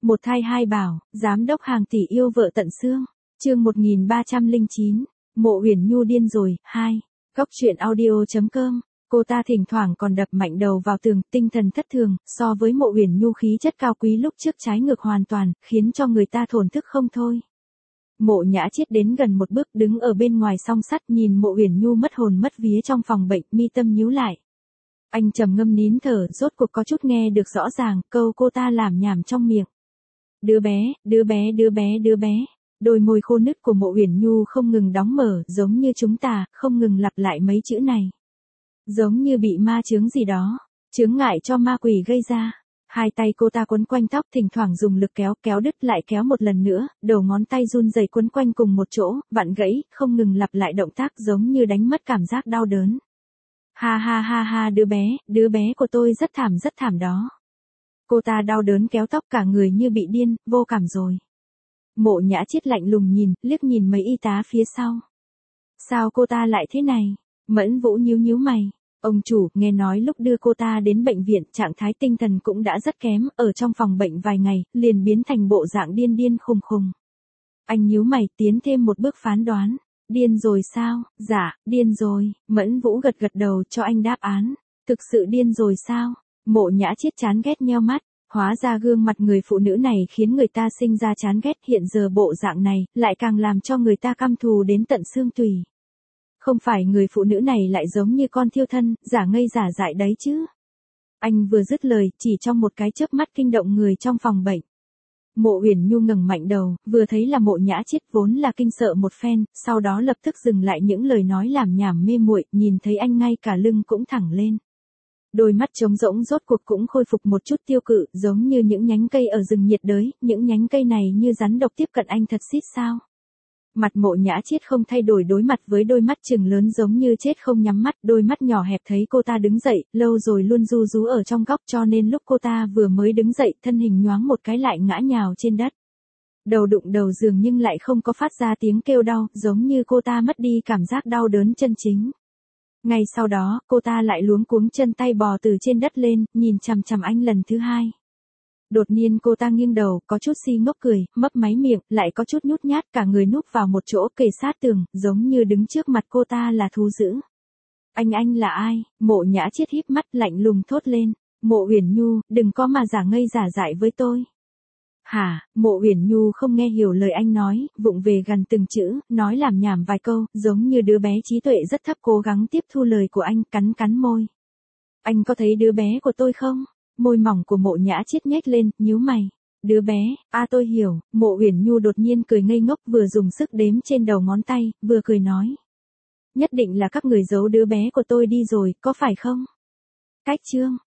Một thai hai bảo, giám đốc hàng tỷ yêu vợ tận xương. Chương 1309, Mộ Uyển Nhu điên rồi, 2. Góc truyện audio.com. Cô ta thỉnh thoảng còn đập mạnh đầu vào tường, tinh thần thất thường, so với Mộ Uyển Nhu khí chất cao quý lúc trước trái ngược hoàn toàn, khiến cho người ta thổn thức không thôi. Mộ Nhã Chiết đến gần một bước, đứng ở bên ngoài song sắt, nhìn Mộ Uyển Nhu mất hồn mất vía trong phòng bệnh, mi tâm nhíu lại. Anh trầm ngâm nín thở, rốt cuộc có chút nghe được rõ ràng câu cô ta lảm nhảm trong miệng. Đứa bé, đứa bé, đứa bé, đứa bé. Đôi môi khô nứt của Mộ Uyển Nhu không ngừng đóng mở, giống như chúng ta, không ngừng lặp lại mấy chữ này. Giống như bị ma chướng gì đó, chướng ngại cho ma quỷ gây ra. Hai tay cô ta quấn quanh tóc, thỉnh thoảng dùng lực kéo, kéo đứt lại kéo một lần nữa, đầu ngón tay run rẩy quấn quanh cùng một chỗ, vặn gãy, không ngừng lặp lại động tác giống như đánh mất cảm giác đau đớn. Ha ha ha ha, đứa bé của tôi rất thảm đó. Cô ta đau đớn kéo tóc, cả người như bị điên, vô cảm rồi. Mộ Nhã Chiết lạnh lùng nhìn, liếc nhìn mấy y tá phía sau. Sao cô ta lại thế này? Mẫn Vũ nhíu mày. Ông chủ, nghe nói lúc đưa cô ta đến bệnh viện, trạng thái tinh thần cũng đã rất kém, ở trong phòng bệnh vài ngày, liền biến thành bộ dạng điên khùng. Anh nhíu mày, tiến thêm một bước phán đoán. Điên rồi sao? Dạ, điên rồi. Mẫn Vũ gật đầu cho anh đáp án. Thực sự điên rồi sao? Mộ Nhã Chiết chán ghét nheo mắt. Hóa ra gương mặt người phụ nữ này khiến người ta sinh ra chán ghét, hiện giờ bộ dạng này, lại càng làm cho người ta căm thù đến tận xương tủy. Không phải người phụ nữ này lại giống như con thiêu thân, giả ngây giả dại đấy chứ. Anh vừa dứt lời, chỉ trong một cái chớp mắt kinh động người trong phòng bệnh. Mộ Uyển Nhu ngẩng mạnh đầu, vừa thấy là Mộ Nhã Chiết, vốn là kinh sợ một phen, sau đó lập tức dừng lại những lời nói lảm nhảm mê muội, nhìn thấy anh ngay cả lưng cũng thẳng lên. Đôi mắt trống rỗng rốt cuộc cũng khôi phục một chút tiêu cự, giống như những nhánh cây ở rừng nhiệt đới, những nhánh cây này như rắn độc tiếp cận anh thật xít sao. Mặt Mộ Nhã Chiết không thay đổi, đối mặt với đôi mắt trừng lớn giống như chết không nhắm mắt, đôi mắt nhỏ hẹp thấy cô ta đứng dậy, lâu rồi luôn ru rú ở trong góc, cho nên lúc cô ta vừa mới đứng dậy, thân hình nhoáng một cái lại ngã nhào trên đất. Đầu đụng đầu giường nhưng lại không có phát ra tiếng kêu đau, giống như cô ta mất đi cảm giác đau đớn chân chính. Ngay sau đó, cô ta lại luống cuống chân tay bò từ trên đất lên, nhìn chằm chằm anh lần thứ hai. Đột nhiên cô ta nghiêng đầu, có chút si ngốc cười, mấp máy miệng, lại có chút nhút nhát, cả người núp vào một chỗ kề sát tường, giống như đứng trước mặt cô ta là thú dữ. Anh là ai? Mộ Nhã Chiết híp mắt lạnh lùng thốt lên. Mộ Uyển Nhu, đừng có mà giả ngây giả dại với tôi. Hả? Mộ Uyển Nhu không nghe hiểu lời anh nói, vụng về gằn từng chữ, nói lảm nhảm vài câu, giống như đứa bé trí tuệ rất thấp cố gắng tiếp thu lời của anh, cắn môi. Anh có thấy đứa bé của tôi không? Môi mỏng của Mộ Nhã Chiết nhếch lên, nhíu mày. Đứa bé, tôi hiểu. Mộ Uyển Nhu đột nhiên cười ngây ngốc, vừa dùng sức đếm trên đầu ngón tay, vừa cười nói. Nhất định là các người giấu đứa bé của tôi đi rồi, có phải không? Cách chương.